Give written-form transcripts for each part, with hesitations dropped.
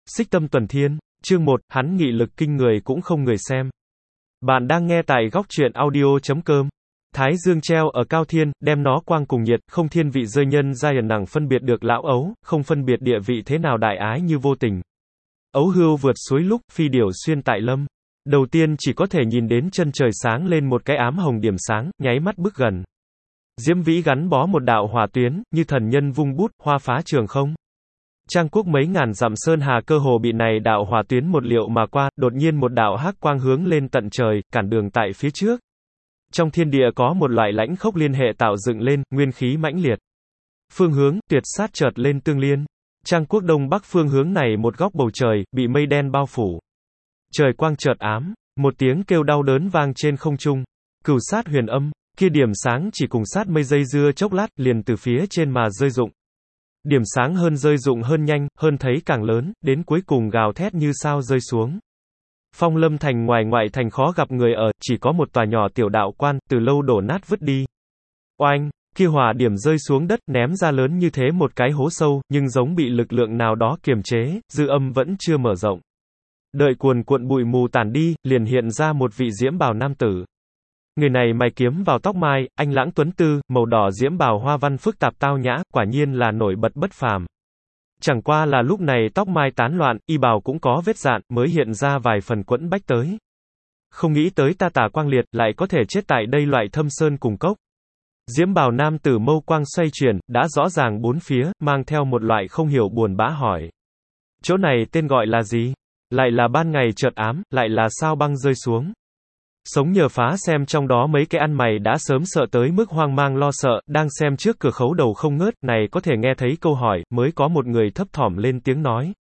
Xích Tâm Tuần Thiên, chương 1, hắn nghị lực kinh người cũng không người xem. Bạn đang nghe tại góc truyện audio.com. Thái dương treo ở cao thiên, đem nó quang cùng nhiệt, không thiên vị rơi nhân giai ẩn nặng phân biệt được lão ấu, không phân biệt địa vị thế nào đại ái như vô tình. Ấu hưu vượt suối lúc, phi điểu xuyên tại lâm. Đầu tiên chỉ có thể nhìn đến chân trời sáng lên một cái ám hồng điểm sáng, nháy mắt bước gần. Diễm vĩ gắn bó một đạo hỏa tuyến, như thần nhân vung bút, hoa phá trường không. Trang quốc mấy ngàn dặm sơn hà cơ hồ bị này đạo hỏa tuyến một liệu mà qua, đột nhiên một đạo hắc quang hướng lên tận trời, cản đường tại phía trước. Trong thiên địa có một loại lãnh khốc liên hệ tạo dựng lên, nguyên khí mãnh liệt. Phương hướng, tuyệt sát chợt lên tương liên. Trang quốc đông bắc phương hướng này một góc bầu trời, bị mây đen bao phủ. Trời quang chợt ám, một tiếng kêu đau đớn vang trên không trung. Cửu sát huyền âm, kia điểm sáng chỉ cùng sát mây dây dưa chốc lát, liền từ phía trên mà rơi rụng. Điểm sáng hơn rơi rụng hơn nhanh, hơn thấy càng lớn, đến cuối cùng gào thét như sao rơi xuống. Phong Lâm thành ngoài ngoại thành khó gặp người ở, chỉ có một tòa nhỏ tiểu đạo quan, từ lâu đổ nát vứt đi. Oanh, kia hỏa điểm rơi xuống đất, ném ra lớn như thế một cái hố sâu, nhưng giống bị lực lượng nào đó kiềm chế, dư âm vẫn chưa mở rộng. Đợi cuồn cuộn bụi mù tản đi, liền hiện ra một vị diễm bào nam tử. Người này mày kiếm vào tóc mai, anh lãng tuấn tư, màu đỏ diễm bào hoa văn phức tạp tao nhã, quả nhiên là nổi bật bất phàm. Chẳng qua là lúc này tóc mai tán loạn, y bào cũng có vết dạn, mới hiện ra vài phần quẫn bách tới. Không nghĩ tới ta Tả Quang Liệt lại có thể chết tại đây loại thâm sơn cùng cốc. Diễm bào nam tử mâu quang xoay chuyển, đã rõ ràng bốn phía, mang theo một loại không hiểu buồn bã hỏi. Chỗ này tên gọi là gì? Lại là ban ngày chợt ám, lại là sao băng rơi xuống. Sống nhờ phá xem trong đó mấy cái ăn mày đã sớm sợ tới mức hoang mang lo sợ, đang xem trước cửa khấu đầu không ngớt, này có thể nghe thấy câu hỏi, mới có một người thấp thỏm lên tiếng nói.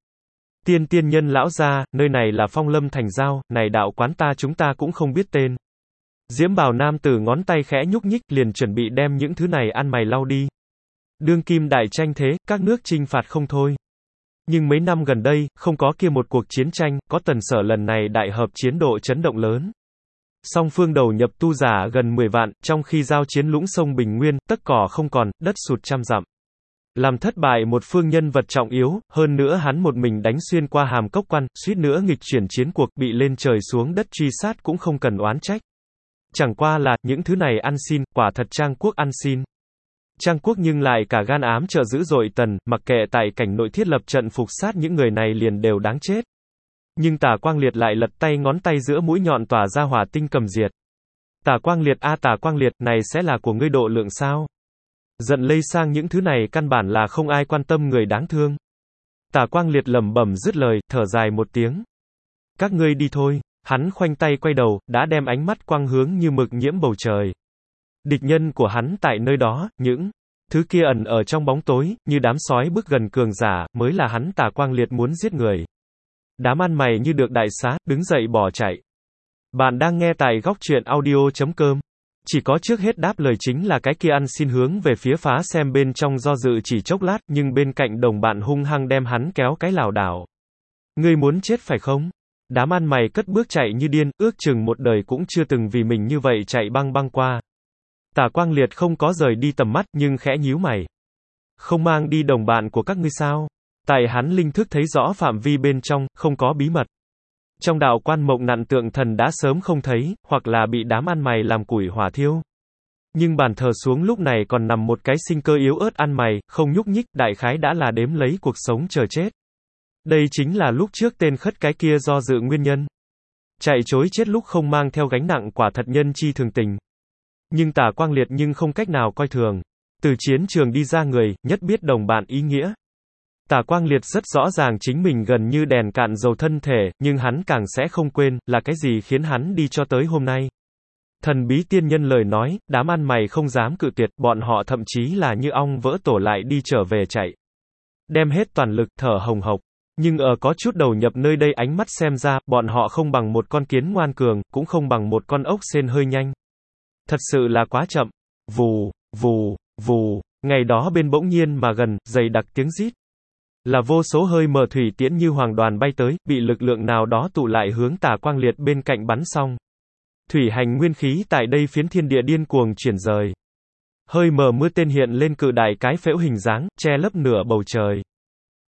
Tiên nhân lão gia, nơi này là Phong Lâm thành giao, này đạo quán ta chúng ta cũng không biết tên. Diễm bào nam tử ngón tay khẽ nhúc nhích, liền chuẩn bị đem những thứ này ăn mày lau đi. Đương kim đại tranh thế, các nước chinh phạt không thôi. Nhưng mấy năm gần đây, không có kia một cuộc chiến tranh, có Tần Sở lần này đại hợp chiến độ chấn động lớn. Song phương đầu nhập tu giả gần 10 vạn, trong khi giao chiến lũng sông Bình Nguyên, tất cỏ không còn, đất sụt trăm dặm. Làm thất bại một phương nhân vật trọng yếu, hơn nữa hắn một mình đánh xuyên qua hàm cốc quan, suýt nữa nghịch chuyển chiến cuộc, bị lên trời xuống đất truy sát cũng không cần oán trách. Chẳng qua là, những thứ này ăn xin, quả thật Trang quốc ăn xin. Trang quốc nhưng lại cả gan ám trợ dữ dội Tần, mặc kệ tại cảnh nội thiết lập trận phục sát những người này liền đều đáng chết. Nhưng Tả Quang Liệt lại lật tay ngón tay giữa mũi nhọn tỏa ra hỏa tinh cầm diệt. Tả Quang Liệt a Tả Quang Liệt, này sẽ là của ngươi độ lượng sao? Giận lây sang những thứ này căn bản là không ai quan tâm người đáng thương. Tả Quang Liệt lẩm bẩm dứt lời, thở dài một tiếng. Các ngươi đi thôi. Hắn khoanh tay quay đầu, đã đem ánh mắt quang hướng như mực nhiễm bầu trời. Địch nhân của hắn tại nơi đó, những thứ kia ẩn ở trong bóng tối, như đám sói bước gần cường giả, mới là hắn Tả Quang Liệt muốn giết người. Đám ăn mày như được đại xá, đứng dậy bỏ chạy. Bạn đang nghe tại góc truyện audio.com. Chỉ có trước hết đáp lời chính là cái kia ăn xin hướng về phía phá xem bên trong do dự chỉ chốc lát, nhưng bên cạnh đồng bạn hung hăng đem hắn kéo cái lảo đảo. Ngươi muốn chết phải không? Đám ăn mày cất bước chạy như điên, ước chừng một đời cũng chưa từng vì mình như vậy chạy băng băng qua. Tả Quang Liệt không có rời đi tầm mắt, nhưng khẽ nhíu mày. Không mang đi đồng bạn của các ngươi sao? Tại hắn linh thức thấy rõ phạm vi bên trong, không có bí mật. Trong đạo quan mộng nặn tượng thần đã sớm không thấy, hoặc là bị đám ăn mày làm củi hỏa thiêu. Nhưng bàn thờ xuống lúc này còn nằm một cái sinh cơ yếu ớt ăn mày, không nhúc nhích, đại khái đã là đếm lấy cuộc sống chờ chết. Đây chính là lúc trước tên khất cái kia do dự nguyên nhân. Chạy chối chết lúc không mang theo gánh nặng quả thật nhân chi thường tình. Nhưng Tả Quang Liệt nhưng không cách nào coi thường. Từ chiến trường đi ra người, nhất biết đồng bạn ý nghĩa. Tả Quang Liệt rất rõ ràng chính mình gần như đèn cạn dầu thân thể, nhưng hắn càng sẽ không quên, là cái gì khiến hắn đi cho tới hôm nay. Thần bí tiên nhân lời nói, đám ăn mày không dám cự tuyệt, bọn họ thậm chí là như ong vỡ tổ lại đi trở về chạy. Đem hết toàn lực, thở hồng hộc. Nhưng ở có chút đầu nhập nơi đây ánh mắt xem ra, bọn họ không bằng một con kiến ngoan cường, cũng không bằng một con ốc sên hơi nhanh. Thật sự là quá chậm. Vù, vù, vù, ngày đó bên bỗng nhiên mà gần, dày đặc tiếng rít. Là vô số hơi mờ thủy tiễn như hoàng đoàn bay tới, bị lực lượng nào đó tụ lại hướng Tả Quang Liệt bên cạnh bắn xong. Thủy hành nguyên khí tại đây phiến thiên địa điên cuồng chuyển rời. Hơi mờ mưa tên hiện lên cự đại cái phễu hình dáng, che lấp nửa bầu trời.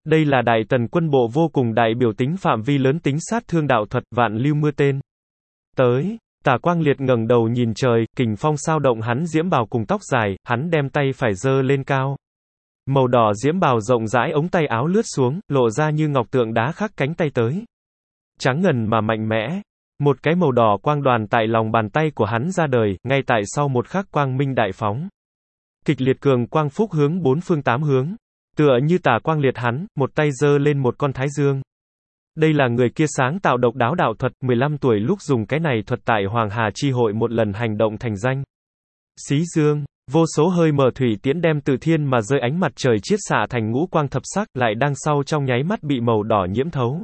Đây là đại tần quân bộ vô cùng đại biểu tính phạm vi lớn tính sát thương đạo thuật, vạn lưu mưa tên. Tới, Tả Quang Liệt ngẩng đầu nhìn trời, kình phong sao động hắn diễm bào cùng tóc dài, hắn đem tay phải giơ lên cao. Màu đỏ diễm bào rộng rãi ống tay áo lướt xuống, lộ ra như ngọc tượng đá khắc cánh tay tới. Trắng ngần mà mạnh mẽ. Một cái màu đỏ quang đoàn tại lòng bàn tay của hắn ra đời, ngay tại sau một khắc quang minh đại phóng. Kịch liệt cường quang phúc hướng bốn phương tám hướng. Tựa như Tả Quang Liệt hắn, một tay giơ lên một con thái dương. Đây là người kia sáng tạo độc đáo đạo thuật, 15 tuổi lúc dùng cái này thuật tại Hoàng Hà chi hội một lần hành động thành danh. Xí dương, vô số hơi mở thủy tiễn đem từ thiên mà rơi ánh mặt trời chiết xạ thành ngũ quang thập sắc, lại đang sau trong nháy mắt bị màu đỏ nhiễm thấu.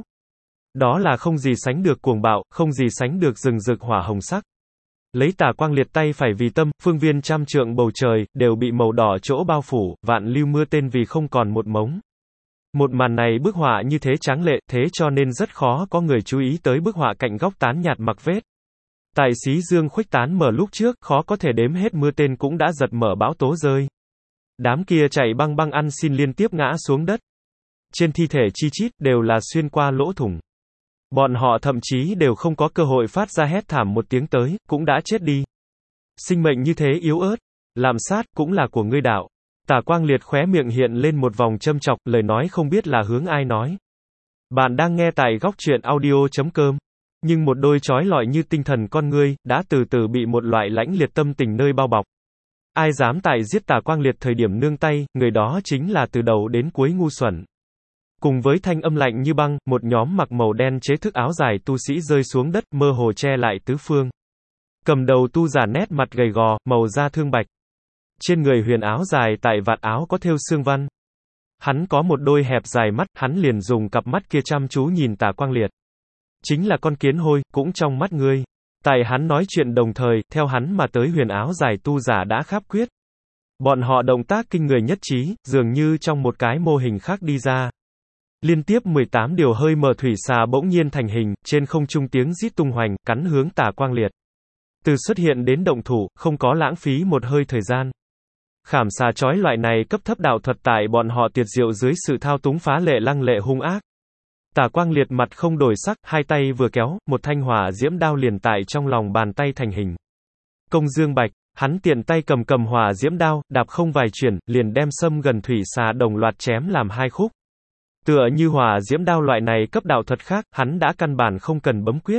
Đó là không gì sánh được cuồng bạo, không gì sánh được rừng rực hỏa hồng sắc. Lấy Tả Quang Liệt tay phải vì tâm, phương viên trăm trượng bầu trời, đều bị màu đỏ chỗ bao phủ, vạn lưu mưa tên vì không còn một mống. Một màn này bức họa như thế tráng lệ, thế cho nên rất khó có người chú ý tới bức họa cạnh góc tán nhạt mặc vết. Tại xí dương khuếch tán mở lúc trước, khó có thể đếm hết mưa tên cũng đã giật mở bão tố rơi. Đám kia chạy băng băng ăn xin liên tiếp ngã xuống đất. Trên thi thể chi chít, đều là xuyên qua lỗ thủng. Bọn họ thậm chí đều không có cơ hội phát ra hét thảm một tiếng tới, cũng đã chết đi. Sinh mệnh như thế yếu ớt, làm sát, cũng là của ngươi đạo. Tả Quang Liệt khóe miệng hiện lên một vòng châm chọc, lời nói không biết là hướng ai nói. Bạn đang nghe tại góc truyện audio.com. Nhưng một đôi chói lọi như tinh thần con ngươi, đã từ từ bị một loại lãnh liệt tâm tình nơi bao bọc. Ai dám tại giết Tả Quang Liệt thời điểm nương tay, người đó chính là từ đầu đến cuối ngu xuẩn. Cùng với thanh âm lạnh như băng, một nhóm mặc màu đen chế thức áo dài tu sĩ rơi xuống đất, mơ hồ che lại tứ phương. Cầm đầu tu giả nét mặt gầy gò, màu da thương bạch. Trên người huyền áo dài tại vạt áo có thêu xương văn. Hắn có một đôi hẹp dài mắt, hắn liền dùng cặp mắt kia chăm chú nhìn Tả Quang Liệt. Chính là con kiến hôi, cũng trong mắt ngươi. Tại hắn nói chuyện đồng thời, theo hắn mà tới huyền áo dài tu giả đã kháp quyết. Bọn họ động tác kinh người nhất trí, dường như trong một cái mô hình khác đi ra. Liên tiếp 18 điều hơi mờ thủy xà bỗng nhiên thành hình, trên không trung tiếng rít tung hoành, cắn hướng Tả Quang Liệt. Từ xuất hiện đến động thủ, không có lãng phí một hơi thời gian. Khảm xà chói loại này cấp thấp đạo thuật tại bọn họ tiệt diệu dưới sự thao túng phá lệ lăng lệ hung ác. Tả Quang Liệt mặt không đổi sắc, hai tay vừa kéo, một thanh hỏa diễm đao liền tại trong lòng bàn tay thành hình. Công dương bạch, hắn tiện tay cầm hỏa diễm đao, đạp không vài chuyển, liền đem xâm gần thủy xà đồng loạt chém làm hai khúc. Tựa như hỏa diễm đao loại này cấp đạo thuật khác, hắn đã căn bản không cần bấm quyết.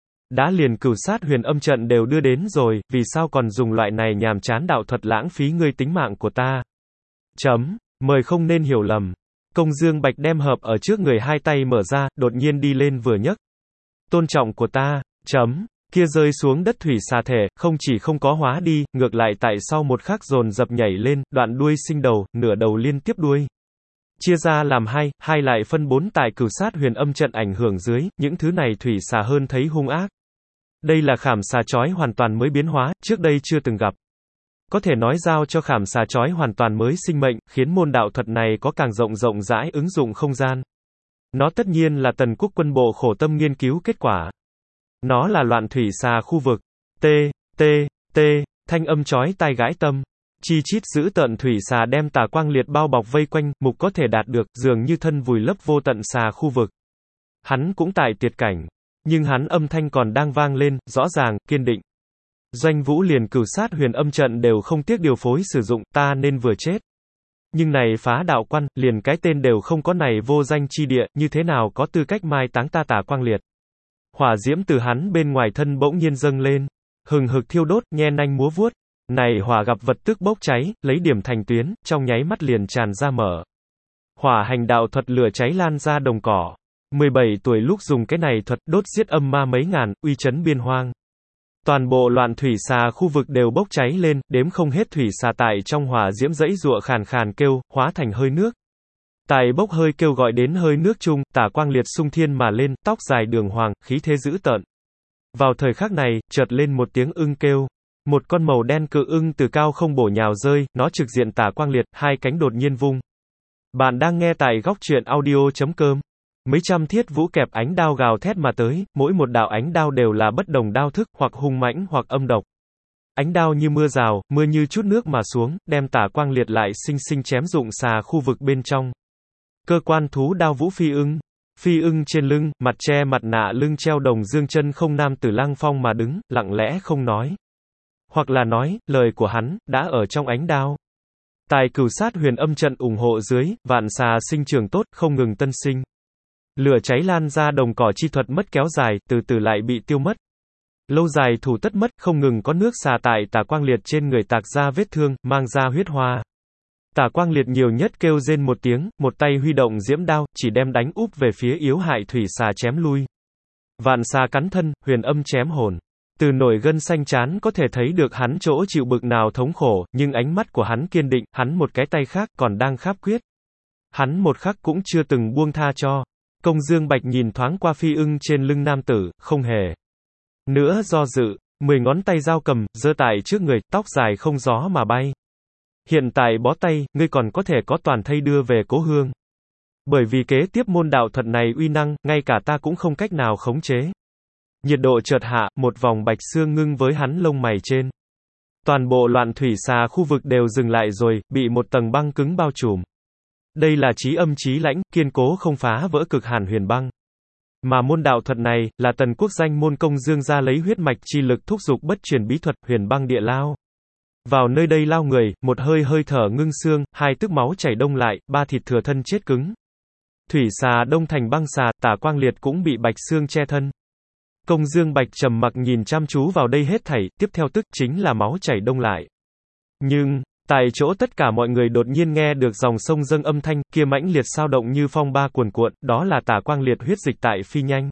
Đã liền cửu sát huyền âm trận đều đưa đến rồi, vì sao còn dùng loại này nhàm chán đạo thuật lãng phí ngươi tính mạng của ta? Mời không nên hiểu lầm. Công Dương Bạch đem hợp ở trước người hai tay mở ra, đột nhiên đi lên vừa nhấc. Tôn trọng của ta, kia rơi xuống đất thủy xà thể, không chỉ không có hóa đi, ngược lại tại sau một khắc dồn dập nhảy lên, đoạn đuôi sinh đầu, nửa đầu liên tiếp đuôi. Chia ra làm hai lại phân bốn tại cửu sát huyền âm trận ảnh hưởng dưới, những thứ này thủy xà hơn thấy hung ác. Đây là khảm xà chói hoàn toàn mới biến hóa, trước đây chưa từng gặp. Có thể nói giao cho khảm xà chói hoàn toàn mới sinh mệnh, khiến môn đạo thuật này có càng rộng rãi ứng dụng không gian. Nó tất nhiên là Tần Quốc quân bộ khổ tâm nghiên cứu kết quả. Nó là loạn thủy xà khu vực. Thanh âm chói tai gãi tâm. Chi chít giữ tận thủy xà đem Tả Quang Liệt bao bọc vây quanh, mục có thể đạt được, dường như thân vùi lấp vô tận xà khu vực. Hắn cũng tại tiệt cảnh. Nhưng hắn âm thanh còn đang vang lên, rõ ràng, kiên định. Doanh Vũ liền cửu sát huyền âm trận đều không tiếc điều phối sử dụng, ta nên vừa chết. Nhưng này phá đạo quan, liền cái tên đều không có này vô danh chi địa, như thế nào có tư cách mai táng ta Tả Quang Liệt. Hỏa diễm từ hắn bên ngoài thân bỗng nhiên dâng lên, hừng hực thiêu đốt, nhe nanh múa vuốt. Này hỏa gặp vật tức bốc cháy, lấy điểm thành tuyến, trong nháy mắt liền tràn ra mở. Hỏa hành đạo thuật lửa cháy lan ra đồng cỏ. 17 tuổi lúc dùng cái này thuật đốt giết âm ma mấy ngàn, uy chấn biên hoang. Toàn bộ loạn thủy xà khu vực đều bốc cháy lên, đếm không hết thủy xà tại trong hỏa diễm dãy giụa khàn khàn kêu, hóa thành hơi nước. Tại bốc hơi kêu gọi đến hơi nước chung, Tả Quang Liệt xung thiên mà lên, tóc dài đường hoàng, khí thế dữ tợn. Vào thời khắc này, chợt lên một tiếng ưng kêu. Một con màu đen cự ưng từ cao không bổ nhào rơi, nó trực diện Tả Quang Liệt, hai cánh đột nhiên vung. Bạn đang nghe tại góc truyện audio.com. Mấy trăm thiết vũ kẹp ánh đao gào thét mà tới, mỗi một đạo ánh đao đều là bất đồng đao thức, hoặc hung mãnh hoặc âm độc. Ánh đao như mưa rào, mưa như chút nước mà xuống, đem Tả Quang Liệt lại sinh sinh chém rụng xà khu vực bên trong. Cơ quan thú đao vũ phi ưng. Phi ưng trên lưng, mặt che mặt nạ lưng treo đồng dương chân không nam tử lăng phong mà đứng, lặng lẽ không nói. Hoặc là nói, lời của hắn, đã ở trong ánh đao. Tài cửu sát huyền âm trận ủng hộ dưới, vạn xà sinh trường tốt, không ngừng tân sinh. Lửa cháy lan ra đồng cỏ chi thuật mất kéo dài, từ từ lại bị tiêu mất. Lâu dài thủ tất mất, không ngừng có nước xà tại Tả Quang Liệt trên người tạc ra vết thương, mang ra huyết hoa. Tả Quang Liệt nhiều nhất kêu rên một tiếng, một tay huy động diễm đao, chỉ đem đánh úp về phía yếu hại thủy xà chém lui. Vạn xà cắn thân, huyền âm chém hồn. Từ nổi gân xanh trán có thể thấy được hắn chỗ chịu bực nào thống khổ, nhưng ánh mắt của hắn kiên định, hắn một cái tay khác còn đang kháp quyết. Hắn một khắc cũng chưa từng buông tha cho. Công Dương Bạch nhìn thoáng qua phi ưng trên lưng nam tử, không hề nữa do dự, 10 ngón tay dao cầm, giơ tại trước người, tóc dài không gió mà bay. Hiện tại bó tay, ngươi còn có thể có toàn thây đưa về cố hương. Bởi vì kế tiếp môn đạo thuật này uy năng, ngay cả ta cũng không cách nào khống chế. Nhiệt độ chợt hạ, một vòng bạch xương ngưng với hắn lông mày trên. Toàn bộ loạn thủy xà khu vực đều dừng lại rồi, bị một tầng băng cứng bao trùm. Đây là chí âm chí lãnh, kiên cố không phá vỡ cực hàn huyền băng. Mà môn đạo thuật này, là tần quốc danh môn công dương ra lấy huyết mạch chi lực thúc dục bất truyền bí thuật, huyền băng địa lao. Vào nơi đây lao người, một hơi hơi thở ngưng xương, hai tức máu chảy đông lại, ba thịt thừa thân chết cứng. Thủy xà đông thành băng xà, Tả Quang Liệt cũng bị bạch xương che thân. Công Dương Bạch trầm mặc nhìn chăm chú vào đây hết thảy, tiếp theo tức chính là máu chảy đông lại. Nhưng, tại chỗ tất cả mọi người đột nhiên nghe được dòng sông dâng âm thanh, kia mãnh liệt sao động như phong ba cuồn cuộn, đó là Tả Quang Liệt huyết dịch tại phi nhanh.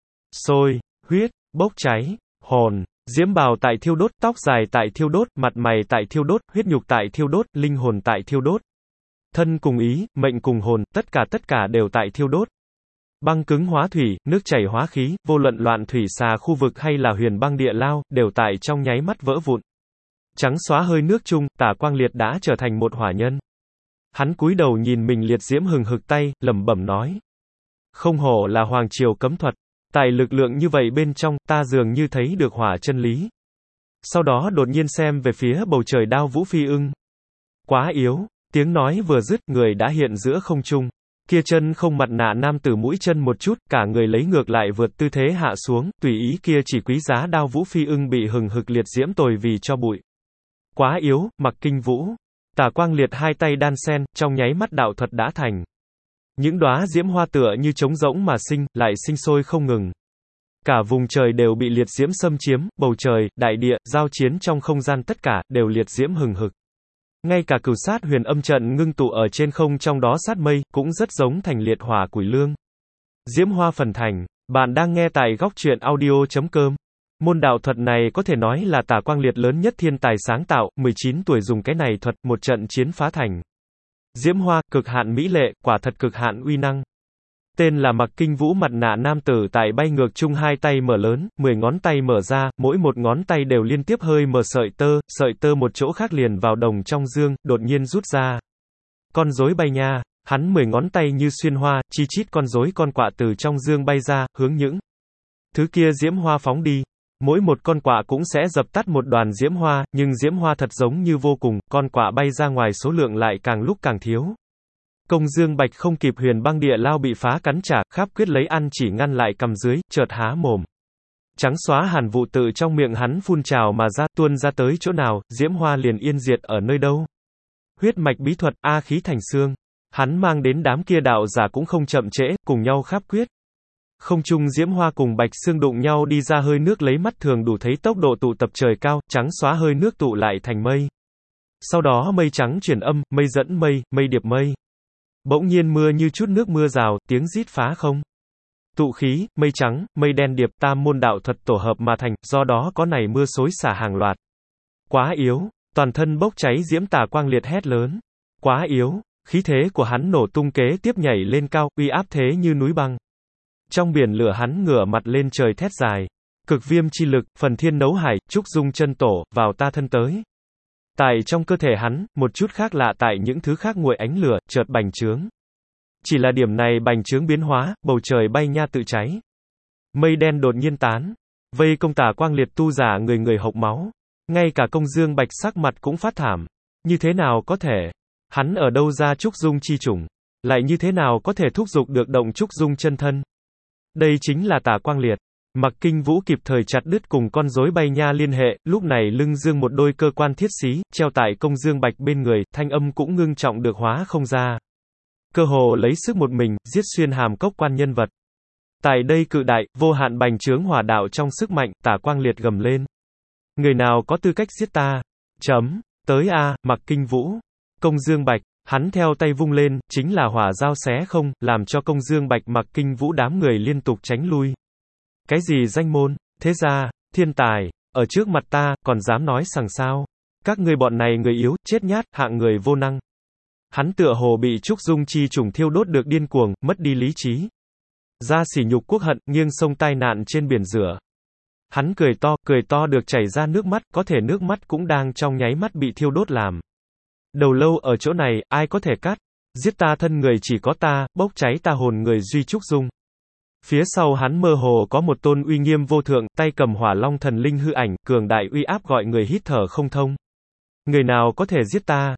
Sôi, huyết, bốc cháy, hồn, diễm bào tại thiêu đốt, tóc dài tại thiêu đốt, mặt mày tại thiêu đốt, huyết nhục tại thiêu đốt, linh hồn tại thiêu đốt. Thân cùng ý, mệnh cùng hồn, tất cả đều tại thiêu đốt. Băng cứng hóa thủy, nước chảy hóa khí, vô luận loạn thủy xà khu vực hay là huyền băng địa lao, đều tại trong nháy mắt vỡ vụn. Trắng xóa hơi nước chung, Tả Quang Liệt đã trở thành một hỏa nhân. Hắn cúi đầu nhìn mình liệt diễm hừng hực tay, lẩm bẩm nói. Không hổ là hoàng triều cấm thuật, tại lực lượng như vậy bên trong, ta dường như thấy được hỏa chân lý. Sau đó đột nhiên xem về phía bầu trời đao vũ phi ưng. Quá yếu, tiếng nói vừa dứt, người đã hiện giữa không trung. Kia chân không mặt nạ nam tử mũi chân một chút, cả người lấy ngược lại vượt tư thế hạ xuống, tùy ý kia chỉ quý giá đao vũ phi ưng bị hừng hực liệt diễm tồi vì cho bụi. Quá yếu, mặc kinh vũ. Tả Quang Liệt hai tay đan sen, trong nháy mắt đạo thuật đã thành. Những đóa diễm hoa tựa như trống rỗng mà sinh, lại sinh sôi không ngừng. Cả vùng trời đều bị liệt diễm xâm chiếm, bầu trời, đại địa, giao chiến trong không gian tất cả, đều liệt diễm hừng hực. Ngay cả cửu sát huyền âm trận ngưng tụ ở trên không trong đó sát mây, cũng rất giống thành liệt hỏa củi lương. Diễm hoa phần thành, bạn đang nghe tại góc truyện audio.com. Môn đạo thuật này có thể nói là Tả Quang Liệt lớn nhất thiên tài sáng tạo, 19 tuổi dùng cái này thuật, một trận chiến phá thành. Diễm hoa, cực hạn mỹ lệ, quả thật cực hạn uy năng. Tên là mặc kinh vũ mặt nạ nam tử tại bay ngược chung hai tay mở lớn, 10 ngón tay mở ra, mỗi một ngón tay đều liên tiếp hơi mở sợi tơ một chỗ khác liền vào đồng trong dương, đột nhiên rút ra. Con rối bay nha, hắn 10 ngón tay như xuyên hoa, chi chít con rối con quạ từ trong dương bay ra, hướng những thứ kia diễm hoa phóng đi. Mỗi một con quạ cũng sẽ dập tắt một đoàn diễm hoa, nhưng diễm hoa thật giống như vô cùng, con quạ bay ra ngoài số lượng lại càng lúc càng thiếu. Công Dương Bạch không kịp huyền băng địa lao bị phá cắn trả, kháp quyết lấy ăn chỉ ngăn lại cầm dưới, chợt há mồm. Trắng xóa hàn vụ tự trong miệng hắn phun trào mà ra, tuôn ra tới chỗ nào, diễm hoa liền yên diệt ở nơi đâu. Huyết mạch bí thuật, A khí thành xương. Hắn mang đến đám kia đạo giả cũng không chậm trễ, cùng nhau kháp quyết. Không trung diễm hoa cùng bạch xương đụng nhau đi ra hơi nước lấy mắt thường đủ thấy tốc độ tụ tập trời cao, trắng xóa hơi nước tụ lại thành mây. Sau đó mây trắng chuyển âm, mây dẫn mây, mây điệp mây. Bỗng nhiên mưa như chút nước mưa rào, tiếng rít phá không. Tụ khí, mây trắng, mây đen điệp tam môn đạo thuật tổ hợp mà thành, do đó có này mưa xối xả hàng loạt. Quá yếu, toàn thân bốc cháy diễm Tả Quang Liệt hét lớn. Quá yếu, khí thế của hắn nổ tung kế tiếp nhảy lên cao, uy áp thế như núi băng. Trong biển lửa hắn ngửa mặt lên trời thét dài. Cực viêm chi lực, phần thiên nấu hải, trúc dung chân tổ, vào ta thân tới. Tại trong cơ thể hắn, một chút khác lạ tại những thứ khác nguội ánh lửa, chợt bành trướng. Chỉ là điểm này bành trướng biến hóa, bầu trời bay nha tự cháy. Mây đen đột nhiên tán. Vây công Tả Quang Liệt tu giả người người hộc máu. Ngay cả Công Dương Bạch sắc mặt cũng phát thảm. Như thế nào có thể? Hắn ở đâu ra trúc dung chi chủng? lại như thế nào có thể thúc giục được động trúc dung chân thân? Đây chính là Tả Quang Liệt. Mặc Kinh Vũ kịp thời chặt đứt cùng con rối bay nha liên hệ, lúc này lưng dương một đôi cơ quan thiết xí, treo tại Công Dương Bạch bên người, thanh âm cũng ngưng trọng được hóa không ra. Cơ hồ lấy sức một mình, giết xuyên hàm cốc quan nhân vật. Tại đây cự đại, vô hạn bành trướng hỏa đạo trong sức mạnh, Tả Quang Liệt gầm lên. Người nào có tư cách giết ta? Tới a, Mặc Kinh Vũ. Công Dương Bạch, hắn theo tay vung lên, chính là hỏa dao xé không, làm cho Công Dương Bạch Mặc Kinh Vũ đám người liên tục tránh lui. Cái gì danh môn, thế gia, thiên tài, ở trước mặt ta, còn dám nói sằng sao? Các ngươi bọn này người yếu, chết nhát, hạng người vô năng. Hắn tựa hồ bị trúc dung chi trùng thiêu đốt được điên cuồng, mất đi lý trí. Ra sỉ nhục quốc hận, nghiêng sông tai nạn trên biển rửa. Hắn cười to được chảy ra nước mắt, có thể nước mắt cũng đang trong nháy mắt bị thiêu đốt làm. Đầu lâu ở chỗ này, ai có thể cắt? Giết ta thân người chỉ có ta, bốc cháy ta hồn người duy trúc dung. Phía sau hắn mơ hồ có một tôn uy nghiêm vô thượng, tay cầm hỏa long thần linh hư ảnh, cường đại uy áp gọi người hít thở không thông. Người nào có thể giết ta?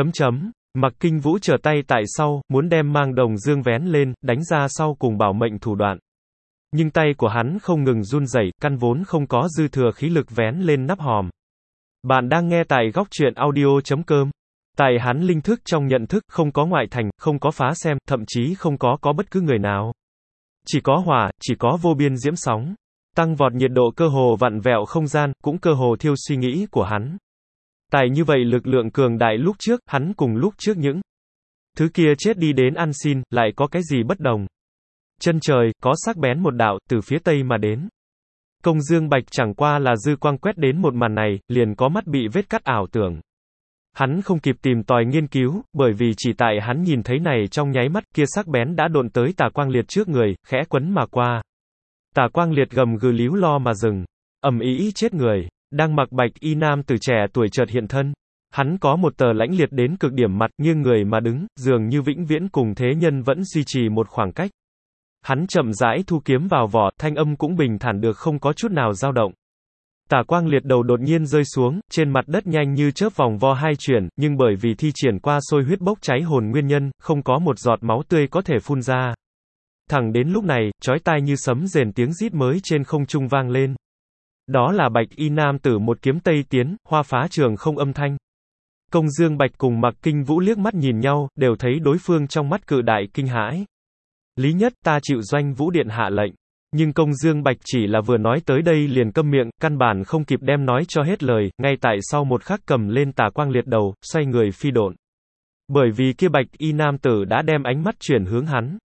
Mặc Kinh Vũ trở tay tại sau, muốn đem mang đồng dương vén lên, đánh ra sau cùng bảo mệnh thủ đoạn. Nhưng tay của hắn không ngừng run rẩy, căn vốn không có dư thừa khí lực vén lên nắp hòm. Bạn đang nghe tại góc truyện audio.com. Tại hắn linh thức trong nhận thức, không có ngoại thành, không có phá xem, thậm chí không có bất cứ người nào. Chỉ có hỏa, chỉ có vô biên diễm sóng. Tăng vọt nhiệt độ cơ hồ vặn vẹo không gian, cũng cơ hồ thiêu suy nghĩ của hắn. Tại như vậy lực lượng cường đại lúc trước, hắn cùng lúc trước những thứ kia chết đi đến ăn xin, lại có cái gì bất đồng. Chân trời, có sắc bén một đạo, từ phía tây mà đến. Công Dương Bạch chẳng qua là dư quang quét đến một màn này, liền có mắt bị vết cắt ảo tưởng. Hắn không kịp tìm tòi nghiên cứu, bởi vì chỉ tại hắn nhìn thấy này trong nháy mắt, kia sắc bén đã độn tới Tả Quang Liệt trước người, khẽ quấn mà qua. Tả Quang Liệt gầm gừ líu lo mà dừng. Ầm ĩ chết người. Đang mặc bạch y nam từ trẻ tuổi chợt hiện thân. Hắn có một tờ lãnh liệt đến cực điểm mặt, nghiêng người mà đứng, dường như vĩnh viễn cùng thế nhân vẫn duy trì một khoảng cách. Hắn chậm rãi thu kiếm vào vỏ, thanh âm cũng bình thản được không có chút nào dao động. Tả Quang Liệt đầu đột nhiên rơi xuống, trên mặt đất nhanh như chớp vòng vo hai chuyển, nhưng bởi vì thi triển qua sôi huyết bốc cháy hồn nguyên nhân, không có một giọt máu tươi có thể phun ra. Thẳng đến lúc này, chói tai như sấm rền tiếng rít mới trên không trung vang lên. Đó là bạch y nam tử một kiếm tây tiến, hoa phá trường không âm thanh. Công Dương Bạch cùng Mặc Kinh Vũ liếc mắt nhìn nhau, đều thấy đối phương trong mắt cự đại kinh hãi. Lý Nhất, ta chịu Doanh Vũ Điện hạ lệnh. Nhưng Công Dương Bạch chỉ là vừa nói tới đây liền câm miệng, căn bản không kịp đem nói cho hết lời, ngay tại sau một khắc cầm lên Tả Quang Liệt đầu, xoay người phi độn. Bởi vì kia bạch y nam tử đã đem ánh mắt chuyển hướng hắn.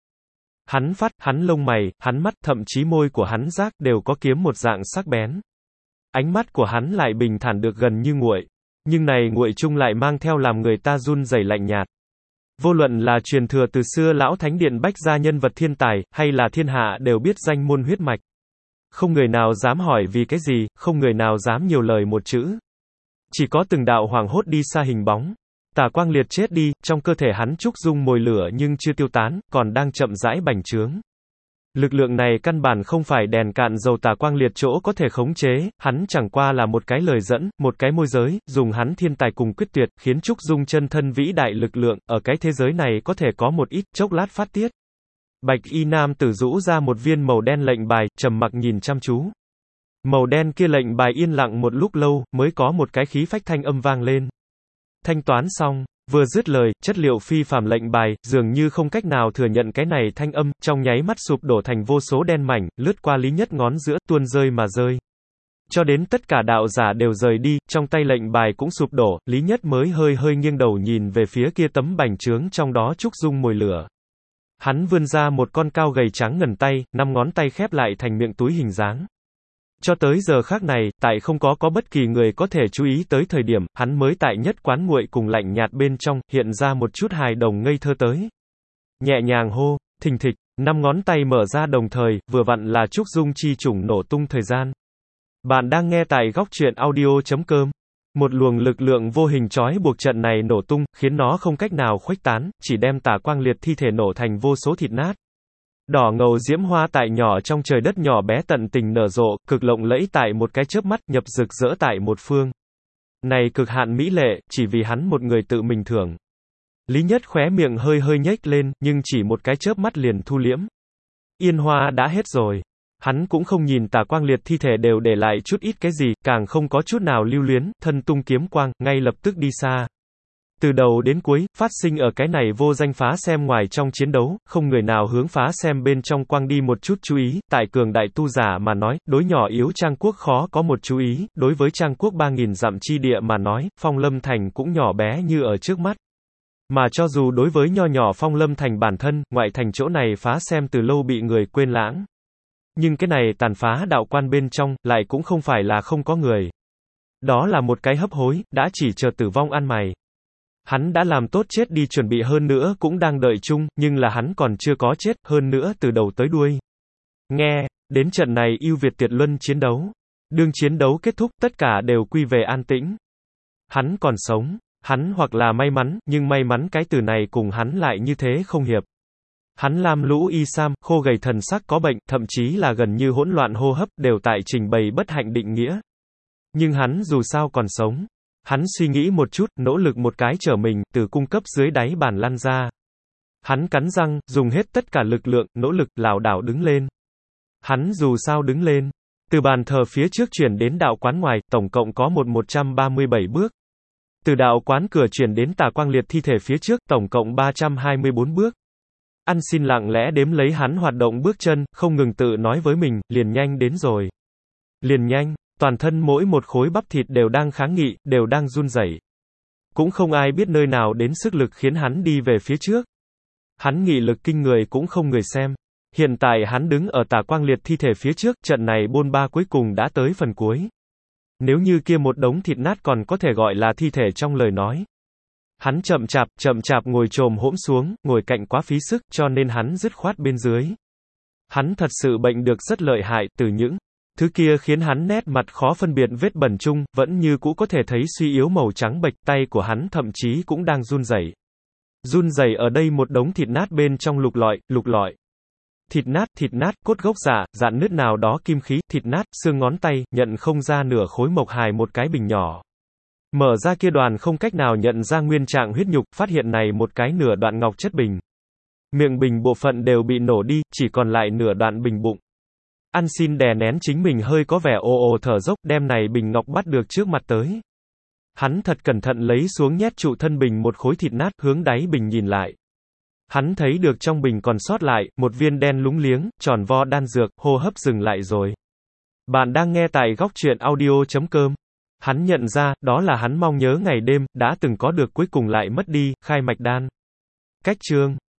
Hắn lông mày, hắn mắt, thậm chí môi của hắn giác đều có kiếm một dạng sắc bén. Ánh mắt của hắn lại bình thản được gần như nguội. Nhưng này nguội chung lại mang theo làm người ta run rẩy lạnh nhạt. Vô luận là truyền thừa từ xưa lão thánh điện bách gia nhân vật thiên tài, hay là thiên hạ đều biết danh môn huyết mạch. Không người nào dám hỏi vì cái gì, không người nào dám nhiều lời một chữ. Chỉ có từng đạo hoàng hốt đi xa hình bóng. Tả Quang Liệt chết đi, trong cơ thể hắn trúc dung mồi lửa nhưng chưa tiêu tán, còn đang chậm rãi bành trướng. Lực lượng này căn bản không phải đèn cạn dầu Tả Quang Liệt chỗ có thể khống chế, hắn chẳng qua là một cái lời dẫn, một cái môi giới, dùng hắn thiên tài cùng quyết tuyệt, khiến trúc dung chân thân vĩ đại lực lượng, ở cái thế giới này có thể có một ít chốc lát phát tiết. Bạch y nam tử rũ ra một viên màu đen lệnh bài, trầm mặc nhìn chăm chú. Màu đen kia lệnh bài yên lặng một lúc lâu, mới có một cái khí phách thanh âm vang lên. Thanh toán xong. Vừa dứt lời, chất liệu phi phàm lệnh bài, dường như không cách nào thừa nhận cái này thanh âm, trong nháy mắt sụp đổ thành vô số đen mảnh, lướt qua Lý Nhất ngón giữa, tuôn rơi mà rơi. Cho đến tất cả đạo giả đều rời đi, trong tay lệnh bài cũng sụp đổ, Lý Nhất mới hơi nghiêng đầu nhìn về phía kia tấm bành trướng trong đó trúc dung mồi lửa. Hắn vươn ra một con cao gầy trắng ngần tay, 5 ngón tay khép lại thành miệng túi hình dáng. Cho tới giờ khắc này, tại không có bất kỳ người có thể chú ý tới thời điểm, hắn mới tại nhất quán nguội cùng lạnh nhạt bên trong, hiện ra một chút hài đồng ngây thơ tới. Nhẹ nhàng hô, thình thịch, 5 ngón tay mở ra đồng thời, vừa vặn là trúc dung chi chủng nổ tung thời gian. Bạn đang nghe tại góc truyện audio.com. Một luồng lực lượng vô hình trói buộc trận này nổ tung, khiến nó không cách nào khuếch tán, chỉ đem Tả Quang Liệt thi thể nổ thành vô số thịt nát. Đỏ ngầu diễm hoa tại nhỏ trong trời đất nhỏ bé tận tình nở rộ, cực lộng lẫy tại một cái chớp mắt, nhập rực rỡ tại một phương. Này cực hạn mỹ lệ, chỉ vì hắn một người tự mình thưởng. Lý Nhất khóe miệng hơi hơi nhếch lên, nhưng chỉ một cái chớp mắt liền thu liễm. Yên hoa đã hết rồi. Hắn cũng không nhìn Tả Quang Liệt thi thể đều để lại chút ít cái gì, càng không có chút nào lưu luyến, thân tung kiếm quang, ngay lập tức đi xa. Từ đầu đến cuối, phát sinh ở cái này vô danh phá xem ngoài trong chiến đấu, không người nào hướng phá xem bên trong quang đi một chút chú ý, tại cường đại tu giả mà nói, đối nhỏ yếu Trang Quốc khó có một chú ý, đối với Trang Quốc 3.000 dặm chi địa mà nói, Phong Lâm Thành cũng nhỏ bé như ở trước mắt. Mà cho dù đối với nho nhỏ Phong Lâm Thành bản thân, ngoại thành chỗ này phá xem từ lâu bị người quên lãng. Nhưng cái này tàn phá đạo quan bên trong, lại cũng không phải là không có người. Đó là một cái hấp hối, đã chỉ chờ tử vong ăn mày. Hắn đã làm tốt chết đi chuẩn bị hơn nữa cũng đang đợi chung, nhưng là hắn còn chưa có chết, hơn nữa từ đầu tới đuôi. Nghe, đến trận này ưu việt tuyệt luân chiến đấu. Đương chiến đấu kết thúc, tất cả đều quy về an tĩnh. Hắn còn sống, hắn hoặc là may mắn, nhưng may mắn cái từ này cùng hắn lại như thế không hiệp. Hắn lam lũ y sam, khô gầy thần sắc có bệnh, thậm chí là gần như hỗn loạn hô hấp, đều tại trình bày bất hạnh định nghĩa. Nhưng hắn dù sao còn sống. Hắn suy nghĩ một chút, nỗ lực một cái trở mình, từ cung cấp dưới đáy bàn lăn ra. Hắn cắn răng, dùng hết tất cả lực lượng, nỗ lực, lảo đảo đứng lên. Hắn dù sao đứng lên. Từ bàn thờ phía trước chuyển đến đạo quán ngoài, tổng cộng có 137 bước. Từ đạo quán cửa chuyển đến Tả Quang Liệt thi thể phía trước, tổng cộng 324 bước. Ăn xin lặng lẽ đếm lấy hắn hoạt động bước chân, không ngừng tự nói với mình, liền nhanh đến rồi. Liền nhanh. Toàn thân mỗi một khối bắp thịt đều đang kháng nghị, đều đang run rẩy. Cũng không ai biết nơi nào đến sức lực khiến hắn đi về phía trước. Hắn nghị lực kinh người cũng không người xem. Hiện tại hắn đứng ở Tả Quang Liệt thi thể phía trước, trận này bôn ba cuối cùng đã tới phần cuối. Nếu như kia một đống thịt nát còn có thể gọi là thi thể trong lời nói. Hắn chậm chạp ngồi chồm hỗn xuống, ngồi cạnh quá phí sức, cho nên hắn dứt khoát bên dưới. Hắn thật sự bệnh được rất lợi hại, từ những thứ kia khiến hắn nét mặt khó phân biệt vết bẩn chung, vẫn như cũ có thể thấy suy yếu màu trắng bệch, tay của hắn thậm chí cũng đang run rẩy. Run rẩy ở đây một đống thịt nát bên trong lục lọi. Thịt nát, cốt gốc dạn nứt nào đó kim khí, thịt nát, xương ngón tay, nhận không ra nửa khối mộc hài một cái bình nhỏ. Mở ra kia đoàn không cách nào nhận ra nguyên trạng huyết nhục, phát hiện này một cái nửa đoạn ngọc chất bình. Miệng bình bộ phận đều bị nổ đi, chỉ còn lại nửa đoạn bình bụng. Ăn xin đè nén chính mình hơi có vẻ ồ thở dốc, đem này bình ngọc bắt được trước mặt tới. Hắn thật cẩn thận lấy xuống nhét trụ thân bình một khối thịt nát, hướng đáy bình nhìn lại. Hắn thấy được trong bình còn sót lại, một viên đen lúng liếng, tròn vo đan dược, hô hấp dừng lại rồi. Bạn đang nghe tại góc truyện audio.com. Hắn nhận ra, đó là hắn mong nhớ ngày đêm, đã từng có được cuối cùng lại mất đi, khai mạch đan. Cách chương